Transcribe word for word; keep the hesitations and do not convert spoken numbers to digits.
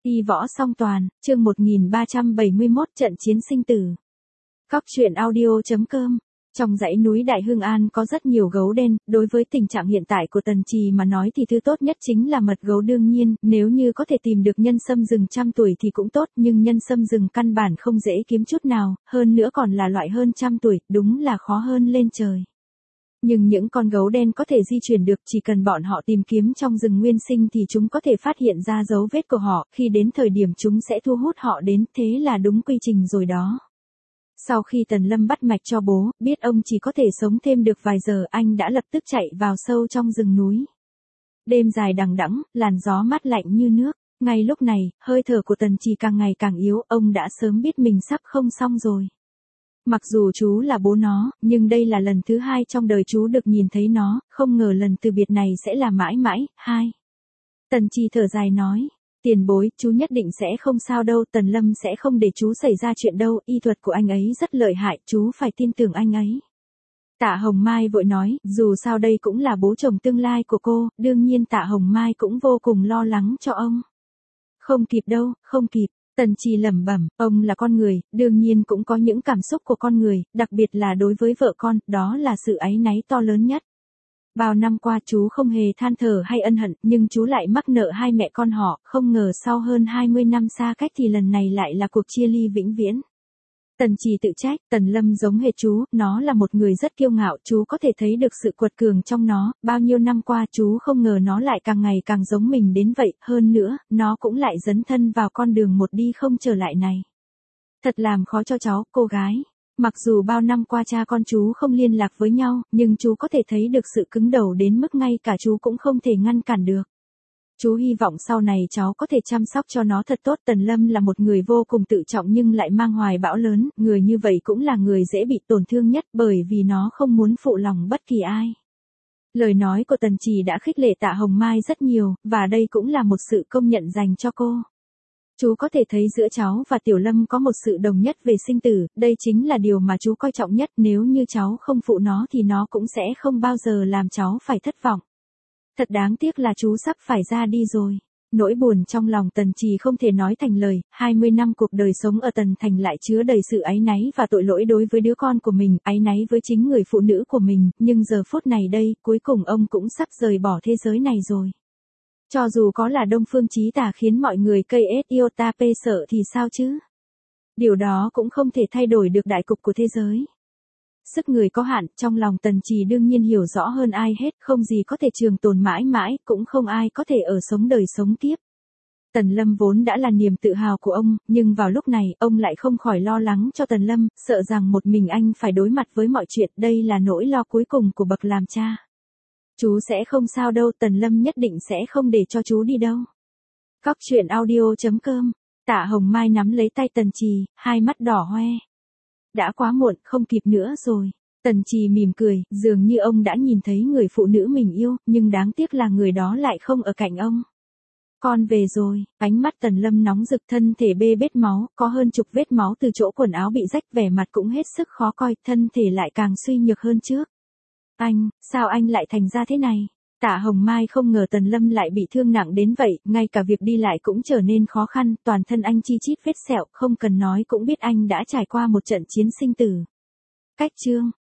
Y võ song toàn, chương một nghìn ba trăm bảy mươi mốt trận chiến sinh tử. Cóc truyện audio chấm com. Trong dãy núi Đại Hưng An có rất nhiều gấu đen, đối với tình trạng hiện tại của Tần Trì mà nói thì thứ tốt nhất chính là mật gấu đương nhiên, nếu như có thể tìm được nhân sâm rừng trăm tuổi thì cũng tốt, nhưng nhân sâm rừng căn bản không dễ kiếm chút nào, hơn nữa còn là loại hơn trăm tuổi, đúng là khó hơn lên trời. Nhưng những con gấu đen có thể di chuyển được, chỉ cần bọn họ tìm kiếm trong rừng nguyên sinh thì chúng có thể phát hiện ra dấu vết của họ, khi đến thời điểm chúng sẽ thu hút họ đến, thế là đúng quy trình rồi đó. Sau khi Tần Lâm bắt mạch cho bố, biết ông chỉ có thể sống thêm được vài giờ, anh đã lập tức chạy vào sâu trong rừng núi. Đêm dài đằng đẵng, làn gió mát lạnh như nước, ngay lúc này, hơi thở của Tần Trì càng ngày càng yếu, ông đã sớm biết mình sắp không xong rồi. Mặc dù chú là bố nó, nhưng đây là lần thứ hai trong đời chú được nhìn thấy nó, không ngờ lần từ biệt này sẽ là mãi mãi. Hai. Tần Trì thở dài nói, tiền bối, chú nhất định sẽ không sao đâu, Tần Lâm sẽ không để chú xảy ra chuyện đâu, y thuật của anh ấy rất lợi hại, chú phải tin tưởng anh ấy. Tạ Hồng Mai vội nói, dù sao đây cũng là bố chồng tương lai của cô, đương nhiên Tạ Hồng Mai cũng vô cùng lo lắng cho ông. Không kịp đâu, không kịp. Tần Trì lẩm bẩm, ông là con người, đương nhiên cũng có những cảm xúc của con người, đặc biệt là đối với vợ con, đó là sự áy náy to lớn nhất. Bao năm qua chú không hề than thở hay ân hận, nhưng chú lại mắc nợ hai mẹ con họ, không ngờ sau hơn hai mươi năm xa cách thì lần này lại là cuộc chia ly vĩnh viễn. Tần Trì tự trách, Tần Lâm giống hệt chú, nó là một người rất kiêu ngạo, chú có thể thấy được sự quật cường trong nó, bao nhiêu năm qua chú không ngờ nó lại càng ngày càng giống mình đến vậy, hơn nữa, nó cũng lại dấn thân vào con đường một đi không trở lại này. Thật làm khó cho cháu, cô gái. Mặc dù bao năm qua cha con chú không liên lạc với nhau, nhưng chú có thể thấy được sự cứng đầu đến mức ngay cả chú cũng không thể ngăn cản được. Chú hy vọng sau này cháu có thể chăm sóc cho nó thật tốt. Tần Lâm là một người vô cùng tự trọng nhưng lại mang hoài bão lớn, người như vậy cũng là người dễ bị tổn thương nhất bởi vì nó không muốn phụ lòng bất kỳ ai. Lời nói của Tần Trì đã khích lệ Tạ Hồng Mai rất nhiều, và đây cũng là một sự công nhận dành cho cô. Chú có thể thấy giữa cháu và Tiểu Lâm có một sự đồng nhất về sinh tử, đây chính là điều mà chú coi trọng nhất, nếu như cháu không phụ nó thì nó cũng sẽ không bao giờ làm cháu phải thất vọng. Thật đáng tiếc là chú sắp phải ra đi rồi. Nỗi buồn trong lòng Tần Trì không thể nói thành lời, hai mươi năm cuộc đời sống ở Tần Thành lại chứa đầy sự áy náy và tội lỗi đối với đứa con của mình, áy náy với chính người phụ nữ của mình, nhưng giờ phút này đây, cuối cùng ông cũng sắp rời bỏ thế giới này rồi. Cho dù có là Đông Phương Chí Tà khiến mọi người cây ét iota p sợ thì sao chứ? Điều đó cũng không thể thay đổi được đại cục của thế giới. Sức người có hạn, trong lòng Tần Trì đương nhiên hiểu rõ hơn ai hết, không gì có thể trường tồn mãi mãi, cũng không ai có thể ở sống đời sống tiếp. Tần Lâm vốn đã là niềm tự hào của ông, nhưng vào lúc này, ông lại không khỏi lo lắng cho Tần Lâm, sợ rằng một mình anh phải đối mặt với mọi chuyện, đây là nỗi lo cuối cùng của bậc làm cha. Chú sẽ không sao đâu, Tần Lâm nhất định sẽ không để cho chú đi đâu. Cóc truyện audio chấm com. Tạ Hồng Mai nắm lấy tay Tần Trì, hai mắt đỏ hoe. Đã quá muộn, không kịp nữa rồi. Tần Trì mỉm cười, dường như ông đã nhìn thấy người phụ nữ mình yêu, nhưng đáng tiếc là người đó lại không ở cạnh ông. Con về rồi, ánh mắt Tần Lâm nóng rực, thân thể bê bết máu, có hơn chục vết máu từ chỗ quần áo bị rách, vẻ mặt cũng hết sức khó coi, thân thể lại càng suy nhược hơn trước. Anh, sao anh lại thành ra thế này? Tạ Hồng Mai không ngờ Tần Lâm lại bị thương nặng đến vậy, ngay cả việc đi lại cũng trở nên khó khăn, toàn thân anh chi chít vết sẹo, không cần nói cũng biết anh đã trải qua một trận chiến sinh tử. Cách chương